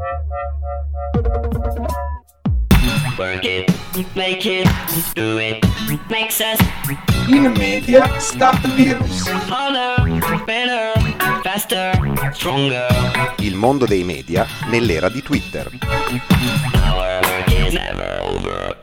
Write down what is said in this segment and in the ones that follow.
Work it, make it, do it, makes us In media Start-Virus. harder, better, faster, stronger. Il mondo dei media nell'era di Twitter. Our work is never over.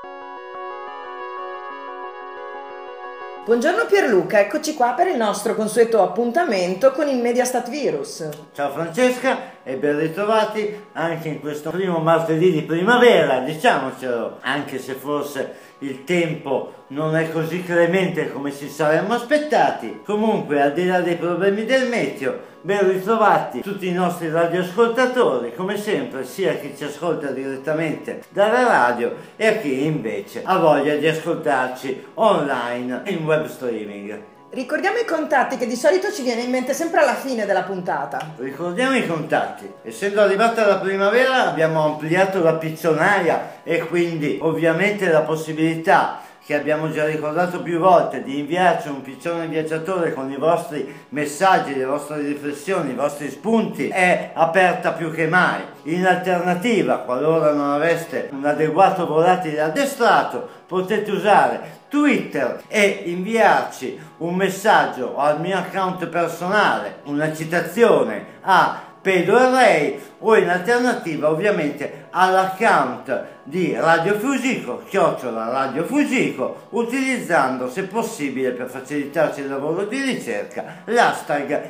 Buongiorno Pierluca, eccoci qua per il nostro consueto appuntamento con il Media Start-Virus. Ciao Francesca e ben ritrovati anche in questo primo martedì di primavera, diciamocelo, anche se forse il tempo non è così clemente come ci saremmo aspettati. Comunque, al di là dei problemi del meteo, ben ritrovati tutti i nostri radioascoltatori, come sempre, sia chi ci ascolta direttamente dalla radio e a chi invece ha voglia di ascoltarci online in web streaming. Ricordiamo i contatti che di solito ci viene in mente sempre alla fine della puntata. Ricordiamo i contatti. Essendo arrivata la primavera abbiamo ampliato la pizzonaia e quindi ovviamente la possibilità che abbiamo già ricordato più volte di inviarci un piccione viaggiatore con i vostri messaggi, le vostre riflessioni, i vostri spunti è aperta più che mai. In alternativa, qualora non aveste un adeguato volatile addestrato, potete usare Twitter e inviarci un messaggio al mio account personale, una citazione a Pedro e Ray, o in alternativa ovviamente all'account di Radio Fusico, @Radio Fusico, utilizzando, se possibile per facilitarci il lavoro di ricerca, l'hashtag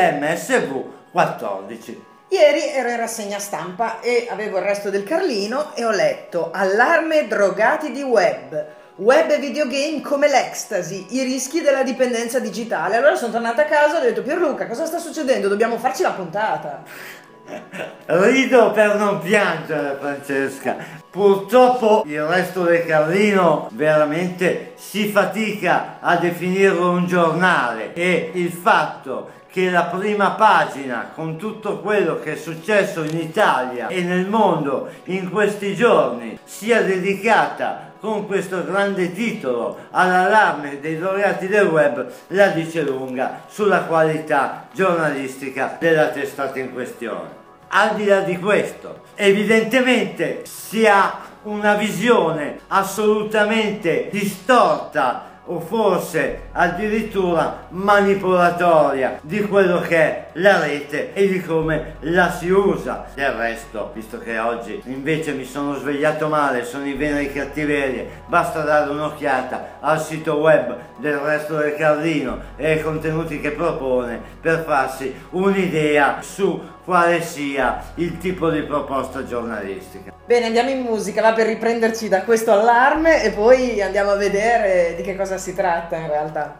IMSV14. Ieri ero in rassegna stampa e avevo il resto del Carlino e ho letto allarme drogati di web e videogame come l'ecstasy, i rischi della dipendenza digitale. Allora sono tornata a casa e ho detto: Pierluca, cosa sta succedendo? Dobbiamo farci la puntata. Rido per non piangere, Francesca. Purtroppo il resto del Carlino veramente si fatica a definirlo un giornale, e il fatto che la prima pagina, con tutto quello che è successo in Italia e nel mondo in questi giorni, sia dedicata con questo grande titolo all'allarme dei drogati del web, la dice lunga sulla qualità giornalistica della testata in questione. Al di là di questo, evidentemente si ha una visione assolutamente distorta o forse addirittura manipolatoria di quello che è la rete e di come la si usa. Del resto, visto che oggi invece mi sono svegliato male, sono in vena di cattiverie, basta dare un'occhiata al sito web del Resto del Carlino e ai contenuti che propone per farsi un'idea su quale sia il tipo di proposta giornalistica. Bene, andiamo in musica, va, per riprenderci da questo allarme e poi andiamo a vedere di che cosa si tratta in realtà.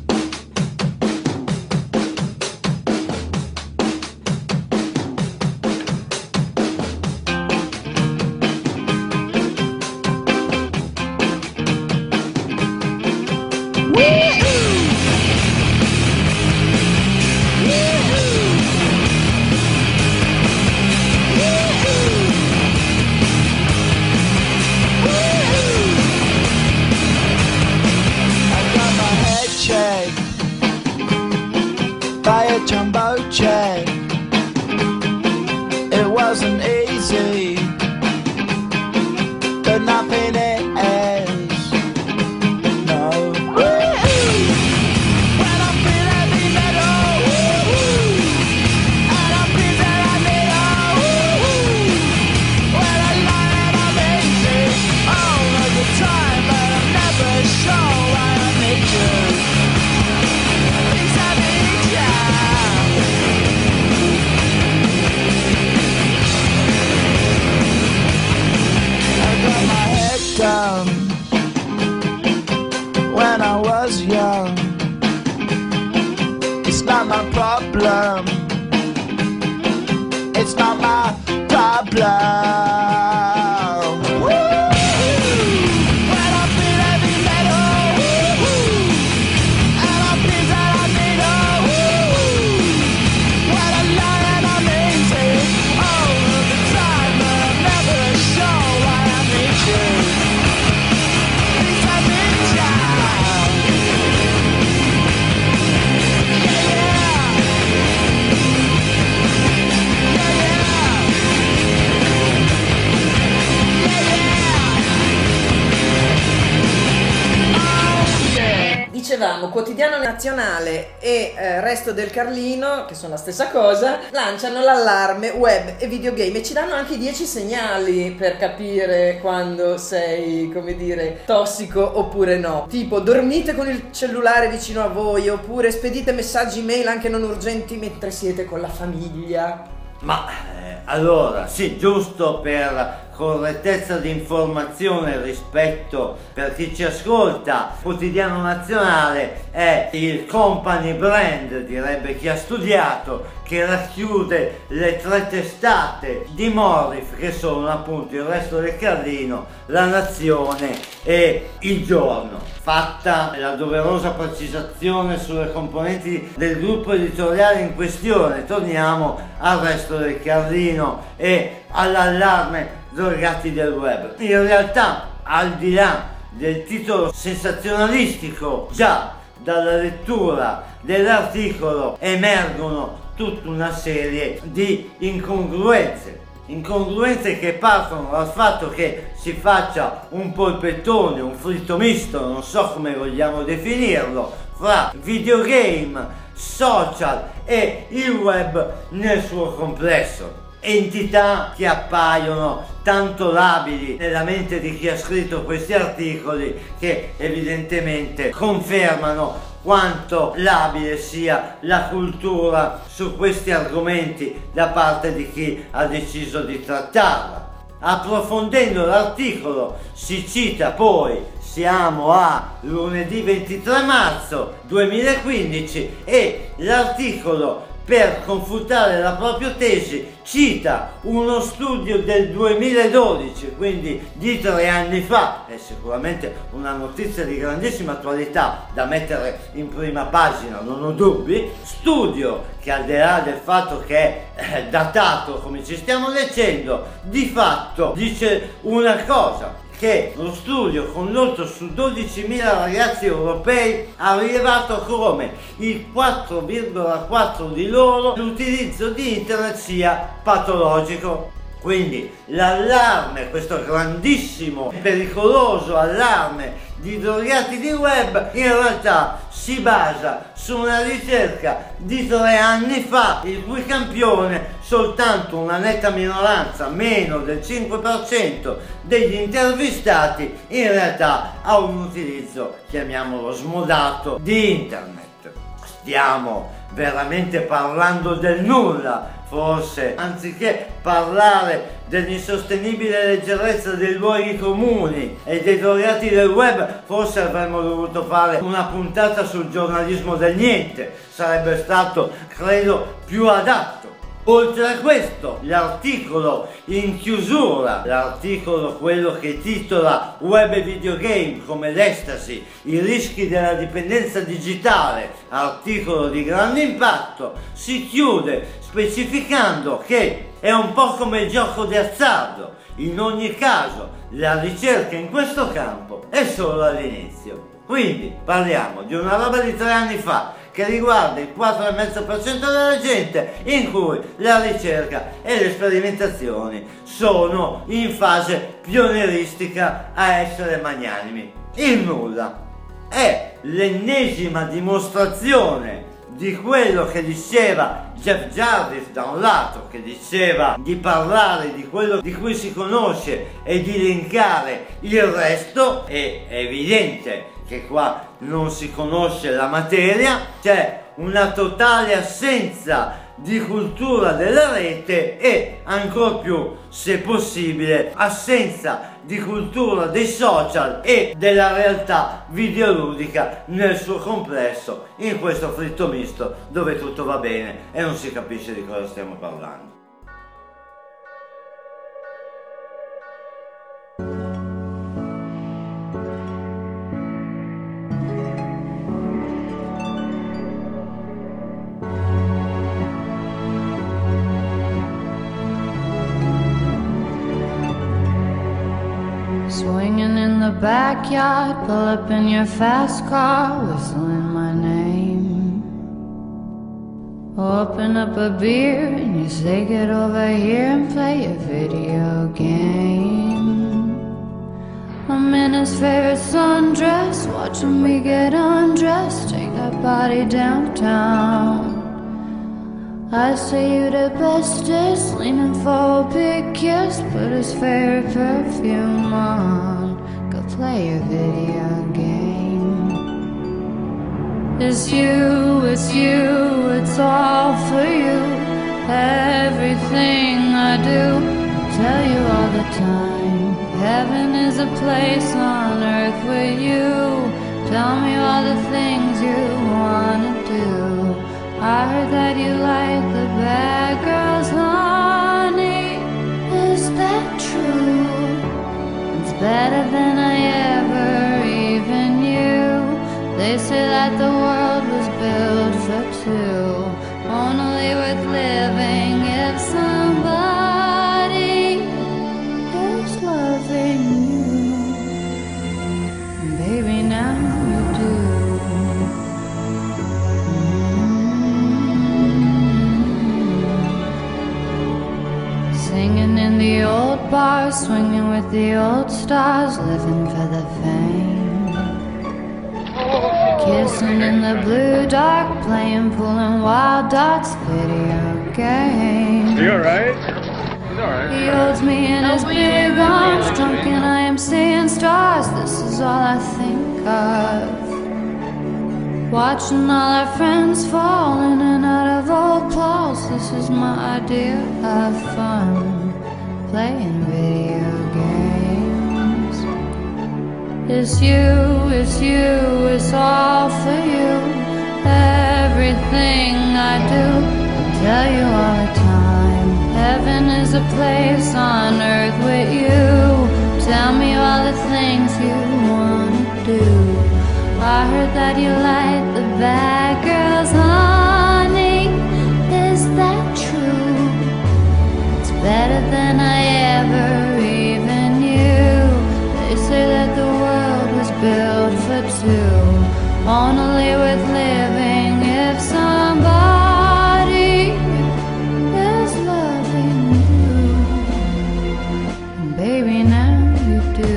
By a jumbo jet. It wasn't easy, but nothing is. No. When I'm feeling heavy metal, and I'm breathing like needle. When I lie and I'm easy all of the time, but I'm never sure why I need you. Down when I was young. It's not my problem. It's not my problem. When I feel heavy metal, and I'm breathing like needle. When I lie and I'm easy all of the time, but I'm never sure why I need you. Yeah. dicevo, Quotidiano Nazionale e Resto del Carlino, che sono la stessa cosa, lanciano l'allarme web e videogame e ci danno anche 10 segnali per capire quando sei, come dire, tossico oppure no. Tipo, dormite con il cellulare vicino a voi, oppure spedite messaggi mail anche non urgenti mentre siete con la famiglia. Ma allora, sì, giusto per correttezza di informazione rispetto per chi ci ascolta, Quotidiano Nazionale è il company brand, direbbe chi ha studiato, che racchiude le 3 testate di Morrif, che sono appunto Il Resto del Carlino, La Nazione e Il Giorno. Fatta la doverosa precisazione sulle componenti del gruppo editoriale in questione, torniamo al Resto del Carlino e all'allarme drogati del web. In realtà, al di là del titolo sensazionalistico, già dalla lettura dell'articolo emergono tutta una serie di incongruenze che partono dal fatto che si faccia un polpettone, un fritto misto, non so come vogliamo definirlo, fra videogame, social e il web nel suo complesso. Entità che appaiono tanto labili nella mente di chi ha scritto questi articoli, che evidentemente confermano quanto labile sia la cultura su questi argomenti da parte di chi ha deciso di trattarla. Approfondendo l'articolo si cita poi, siamo a lunedì 23 marzo 2015 e l'articolo, per confutare la propria tesi, cita uno studio del 2012, quindi di 3 anni fa. È sicuramente una notizia di grandissima attualità da mettere in prima pagina, non ho dubbi. Studio che, al di là del fatto che è datato come ci stiamo leggendo, di fatto dice una cosa, che lo studio condotto su 12.000 ragazzi europei ha rilevato come il 4,4 di loro l'utilizzo di internet sia patologico. Quindi l'allarme, questo grandissimo e pericoloso allarme di drogati di web, in realtà si basa su una ricerca di 3 anni fa, il cui campione soltanto una netta minoranza, meno del 5% degli intervistati, in realtà ha un utilizzo, chiamiamolo smodato, di internet. Stiamo veramente parlando del nulla. Forse, anziché parlare dell'insostenibile leggerezza dei luoghi comuni e dei drogati del web, forse avremmo dovuto fare una puntata sul giornalismo del niente. Sarebbe stato, credo, più adatto. Oltre a questo, l'articolo in chiusura, l'articolo quello che titola Web e videogame come l'estasi, i rischi della dipendenza digitale, articolo di grande impatto, si chiude specificando che è un po' come il gioco di azzardo. In ogni caso, la ricerca in questo campo è solo all'inizio. Quindi parliamo di una roba di 3 anni fa che riguarda il 4,5% della gente, in cui la ricerca e le sperimentazioni sono in fase pionieristica a essere magnanimi. Il nulla è l'ennesima dimostrazione di quello che diceva Jeff Jarvis, da un lato, che diceva di parlare di quello di cui si conosce e di linkare il resto. È evidente che qua non si conosce la materia, c'è una totale assenza di cultura della rete e, ancor più, se possibile, assenza di cultura dei social e della realtà videoludica nel suo complesso, in questo fritto misto dove tutto va bene e non si capisce di cosa stiamo parlando. Swinging in the backyard, pull up in your fast car, whistling my name. Open up a beer and you say get over here and play a video game. I'm in his favorite sundress, watching me get undressed. party downtown. I say you the bestest, leaning for a big kiss, put his favorite perfume on, go play a video game. It's you, it's all for you. Everything I do, tell you all the time. Heaven is a place on earth with you. Tell me all the things you wanna do. I heard that you like the bad girls, honey. Is that true? It's better than I ever even knew. They say that the world was built for two, only worth living if somebody is loving you. Baby, now you do. Singing in the old bars, swinging with the old stars, living for the fame. Kissing in the blue dark, playing, pulling wild dots, video games. You alright? He's alright. He holds me in his big arms, drunk and I am seeing stars. This is all I think of. Watching all our friends fall in and out of old clothes. This is my idea of fun, playing video games. It's you, it's all for you. Everything I do, tell you all the time. Heaven is a place on earth with you. Tell me all the things you wanna do. I heard that you like the bad girls, honey. Is that true? It's better than I ever even knew. They say that the world was built for two, only worth living if somebody is loving you. Baby, now you do.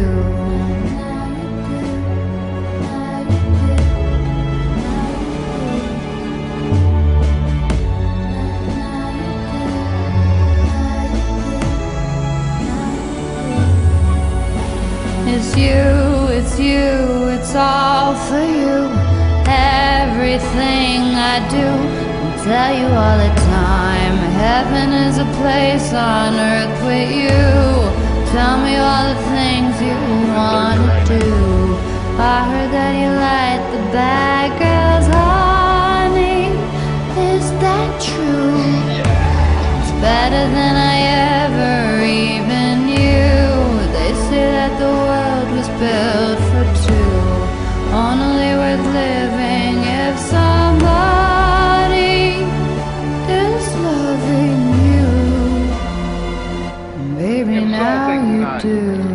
It's you, it's all for you. Everything I do, I tell you all the time. Heaven is a place on earth with you. Tell me all the things you wanna do. I heard that you like the bad girls, honey. Is that true? It's better than I ever even knew. They say that the world was built for two, only worth living if somebody is loving you. Baby, now you do.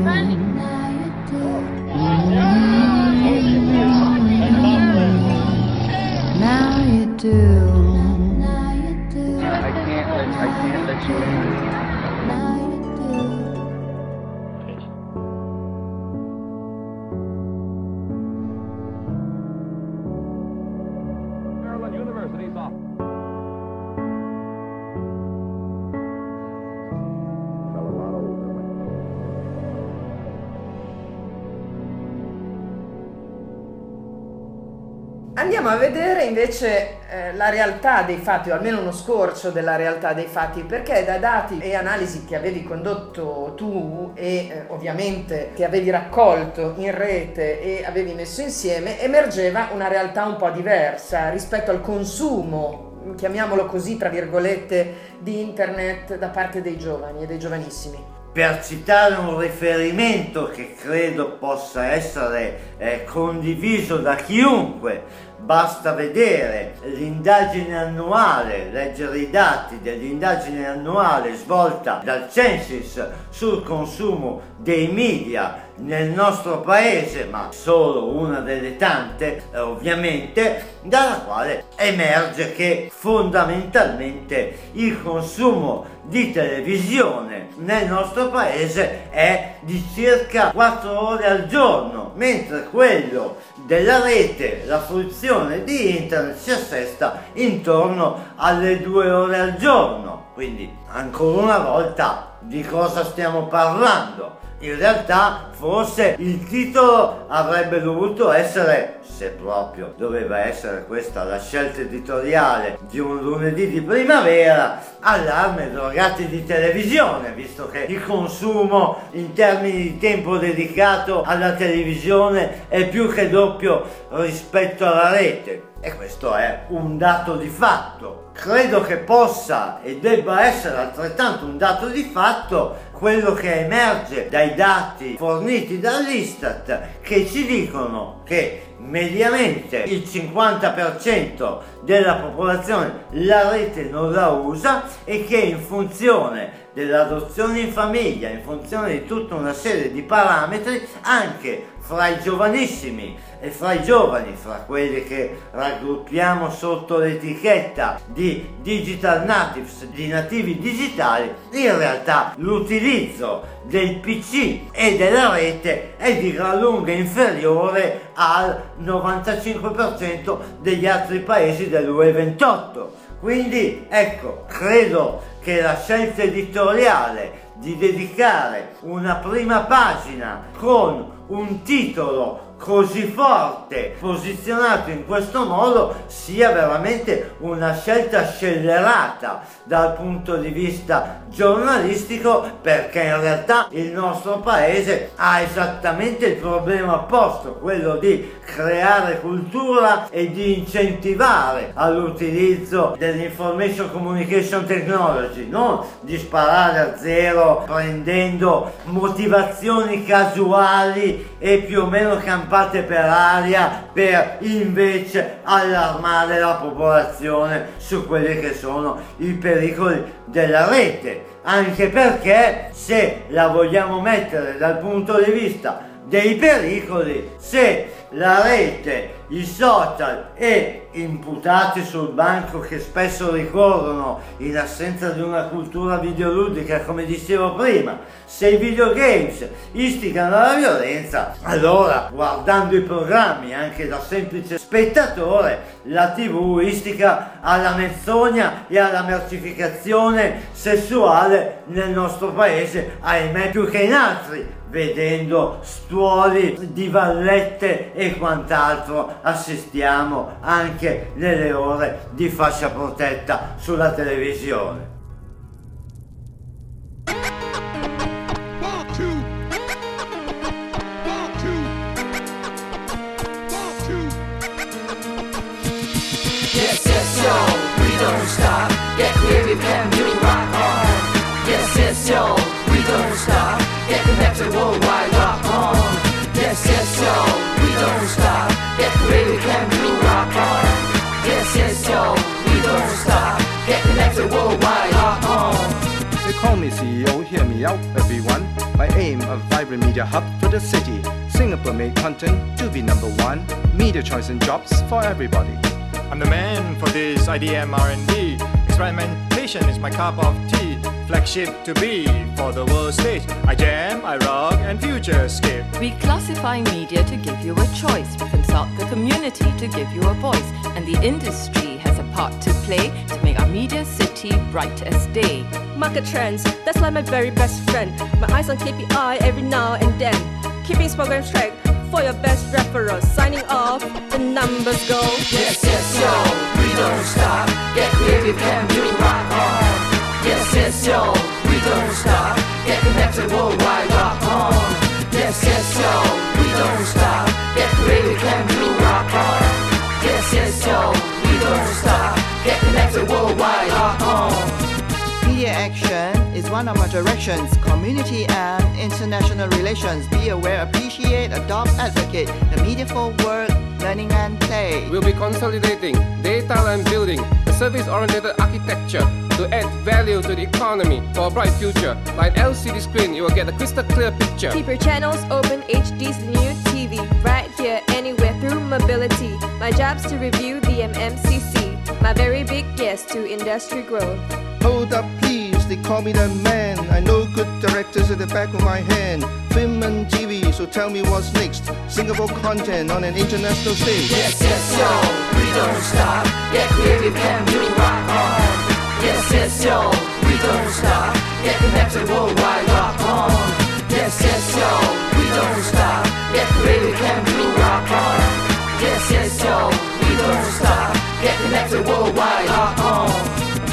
Now you do. I can't let you in. Maryland University's off. Andiamo a vedere invece la realtà dei fatti, o almeno uno scorcio della realtà dei fatti, perché da dati e analisi che avevi condotto tu e ovviamente che avevi raccolto in rete e avevi messo insieme, emergeva una realtà un po' diversa rispetto al consumo, chiamiamolo così tra virgolette, di internet da parte dei giovani e dei giovanissimi. Per citare un riferimento che credo possa essere condiviso da chiunque, basta vedere l'indagine annuale, leggere i dati dell'indagine annuale svolta dal Censis sul consumo dei media nel nostro paese, ma solo una delle tante ovviamente, dalla quale emerge che fondamentalmente il consumo di televisione nel nostro paese è di circa 4 ore al giorno, mentre quello della rete, la fruizione fruizione di internet si assesta intorno alle 2 ore al giorno. Quindi ancora una volta di cosa stiamo parlando? In realtà forse il titolo avrebbe dovuto essere, se proprio doveva essere questa la scelta editoriale di un lunedì di primavera, allarme drogati di televisione, visto che il consumo in termini di tempo dedicato alla televisione è più che doppio rispetto alla rete. E questo è un dato di fatto. Credo che possa e debba essere altrettanto un dato di fatto quello che emerge dai dati forniti dall'Istat, che ci dicono che mediamente il 50% della popolazione la rete non la usa e che in funzione dell'adozione in famiglia, in funzione di tutta una serie di parametri, anche fra i giovanissimi e fra i giovani, fra quelli che raggruppiamo sotto l'etichetta di digital natives, di nativi digitali, in realtà l'utilizzo del PC e della rete è di gran lunga inferiore al 95% degli altri paesi dell'UE 28. Quindi ecco, credo che la scelta editoriale di dedicare una prima pagina con un titolo così forte, posizionato in questo modo, sia veramente una scelta scellerata dal punto di vista giornalistico, perché in realtà il nostro paese ha esattamente il problema opposto, quello di creare cultura e di incentivare all'utilizzo dell'information communication technology, non di sparare a zero prendendo motivazioni casuali e più o meno campate per aria per invece allarmare la popolazione su quelli che sono i pericoli della rete. Anche perché, se la vogliamo mettere dal punto di vista dei pericoli, se la rete, i social e imputati sul banco che spesso ricorrono in assenza di una cultura videoludica, come dicevo prima, se i videogames istigano alla violenza, allora guardando i programmi anche da semplice spettatore, la TV istiga alla menzogna e alla mercificazione sessuale nel nostro paese, ahimè più che in altri, vedendo stuoli di vallette e quant'altro assistiamo anche nelle ore di fascia protetta sulla televisione. Yes, yes, yo, we don't stop. Get creative and you rock on. Yes, yes, yo, we don't stop. Get connected worldwide, rock on. Yes, yes, yo, we don't stop. Get creative and you rock on. Yes, yes, yo, we don't stop. Get connected worldwide, rock on. They call me CEO, hear me out everyone. My aim, a vibrant media hub for the city. Singapore made content to be #1. Media choice and jobs for everybody. I'm the man for this IDM R&D. Experimentation is my cup of tea. Flagship to be for the world stage. I jam, I rock, and future skip. We classify media to give you a choice. We consult the community to give you a voice. And the industry has a part to play to make our media city bright as day. Market trends, that's like my very best friend. My eyes on KPI every now and then. Keeping programs track for your best referrals. Signing off, the numbers go. Yes, yes, yo, we don't stop. Get creative and you rock on. Yes, yes, yo, we don't stop. Get connected worldwide, rock on. Yes, yes, yo, we don't stop. Get creative and you rock on. Yes, yes, yo, we don't stop. Get connected worldwide, rock on. Media action is one of our directions. Community and international relations. Be aware, appreciate, adopt, advocate. The media for work, learning and play. We'll be consolidating data and building a service-oriented architecture to add value to the economy for a bright future. Like LCD screen, you will get a crystal clear picture. Keep your channels open, HD's the new TV. Right here, anywhere through mobility. My job's to review the MMCC. My very big yes to industry growth. Hold up please, they call me the man. I know good directors and at the back of my hand. Film and TV, so tell me what's next. Singapore content on an international stage. Yes, yes, yo, we don't stop. Get creative and you rock on. Yes, yes, yo, we don't stop. Get connected worldwide, rock on. Yes, yes, yo, we don't stop. Get creative and you rock on. Yes, yes, yo, we don't stop. Get connected worldwide, rock on.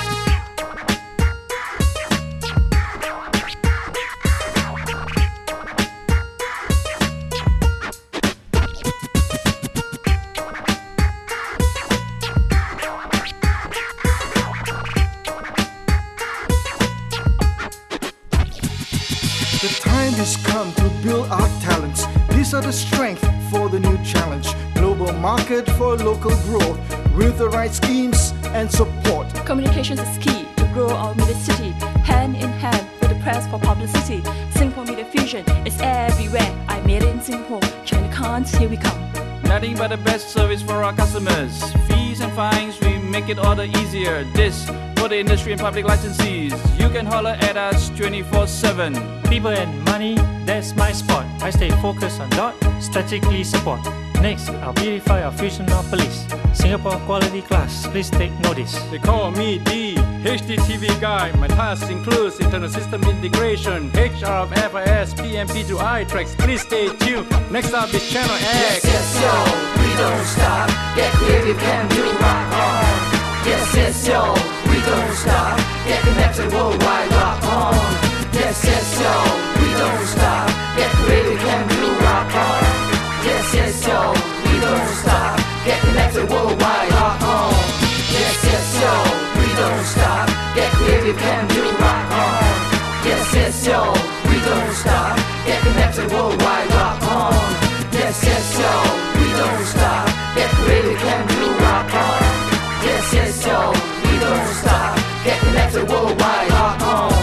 The time has come to build our talents. These are the strength for the new challenge. Global market for local growth with the right schemes and support. Communications is key to grow our media city. Hand in hand with the press for publicity. Singapore Media Fusion is everywhere. I made it in Singapore. China can't, here we come. Nothing but the best service for our customers. Fees and fines, we make it all the easier. This for the industry and public licensees. You can holler at us 24/7. People and money, that's my spot. I stay focused on dot, strategically support. Next, I'll beautify our Fusionopolis. Singapore quality class, please take notice. They call me the HDTV guy. My task includes internal system integration, HRF, PMP to I tracks. Please stay tuned. Next up is Channel X. Yes, yes, yo, we don't stop. Get creative and you rock on. Yes, yes, yo, we don't stop. Get connected worldwide, rock on. Yes, yes, yo, we don't stop. Get creative and you rock on. Yes, yes, yo, we don't stop. Get connected worldwide, rock on. Yes, yes, yo, we don't stop. Get creative and you rock on. Yes, yes, yo, we don't stop. Get connected worldwide, rock on. Yes, yes, yo, we don't stop. Get creative and you rock on. Yes, yes, yo, we don't stop. Get connected worldwide, rock on.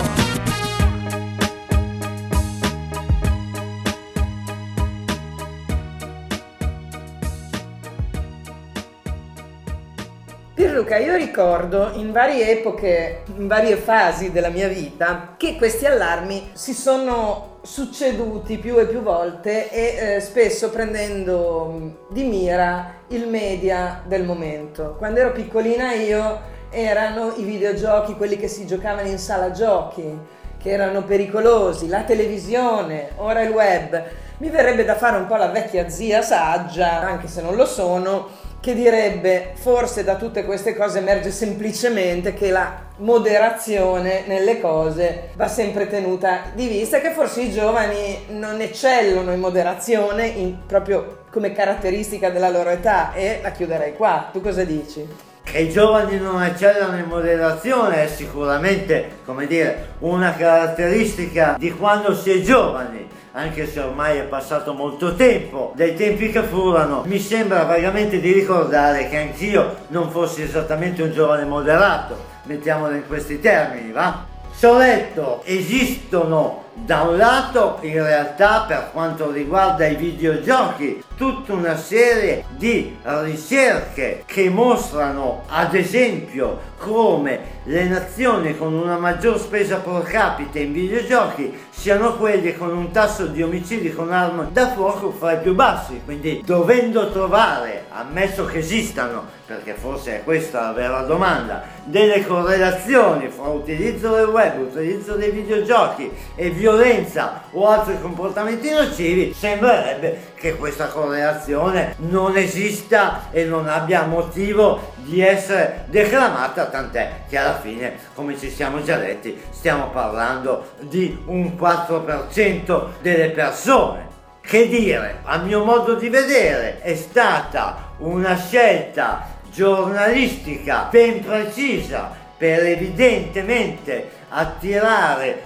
Pierluca, io ricordo in varie epoche, in varie fasi della mia vita, che questi allarmi si sono succeduti più e più volte e spesso prendendo di mira il media del momento. Quando ero piccolina io erano i videogiochi, quelli che si giocavano in sala giochi, che erano pericolosi, la televisione, ora il web. Mi verrebbe da fare un po' la vecchia zia saggia, anche se non lo sono, che direbbe forse da tutte queste cose emerge semplicemente che la moderazione nelle cose va sempre tenuta di vista e che forse i giovani non eccellono in moderazione proprio come caratteristica della loro età, e la chiuderei qua. Tu cosa dici? Che i giovani non eccellano in moderazione è sicuramente, come dire, una caratteristica di quando si è giovani, anche se ormai è passato molto tempo dai tempi che furono. Mi sembra vagamente di ricordare che anch'io non fossi esattamente un giovane moderato, mettiamolo in questi termini, va? Soletto, esistono da un lato in realtà, per quanto riguarda i videogiochi, tutta una serie di ricerche che mostrano ad esempio come le nazioni con una maggior spesa pro capite in videogiochi siano quelle con un tasso di omicidi con arma da fuoco fra i più bassi. Quindi, dovendo trovare, ammesso che esistano, perché forse è questa la vera domanda, delle correlazioni fra utilizzo del web, utilizzo dei videogiochi e violenza o altri comportamenti nocivi, sembrerebbe che questa correlazione non esista e non abbia motivo di essere declamata, tant'è che alla fine, come ci siamo già detti, stiamo parlando di un 4% delle persone. Che dire, a mio modo di vedere è stata una scelta giornalistica ben precisa per evidentemente attirare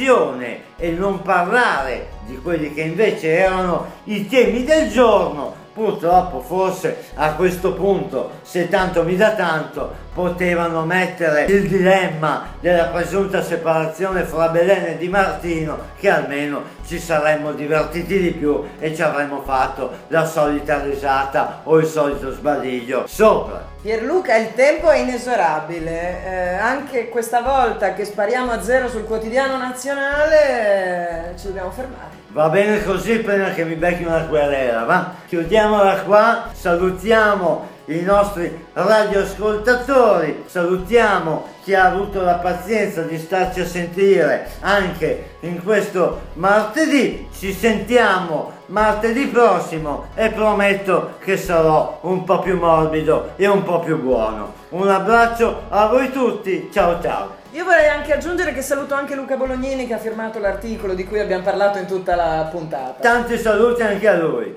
l'attenzione e non parlare di quelli che invece erano i temi del giorno, Purtroppo forse a questo punto, se tanto mi dà tanto, potevano mettere il dilemma della presunta separazione fra Belen e Di Martino, che almeno ci saremmo divertiti di più e ci avremmo fatto la solita risata o il solito sbadiglio sopra. Pierluca, il tempo è inesorabile, anche questa volta che spariamo a zero sul quotidiano nazionale ci dobbiamo fermare. Va bene così prima che mi becchi una querela, va? Chiudiamola qua, salutiamo i nostri radioascoltatori, salutiamo chi ha avuto la pazienza di starci a sentire anche in questo martedì. Ci sentiamo martedì prossimo e prometto che sarò un po' più morbido e un po' più buono. Un abbraccio a voi tutti, ciao ciao. Io vorrei anche aggiungere che saluto anche Luca Bolognini, che ha firmato l'articolo di cui abbiamo parlato in tutta la puntata. Tanti saluti anche a lui.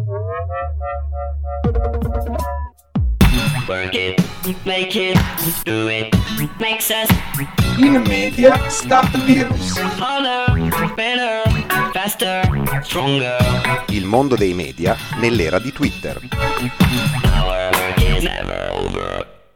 Work it, make it, do it, makes us Media, stop the virus. harder, better, faster, stronger. Il mondo dei media nell'era di Twitter. Our work is never over.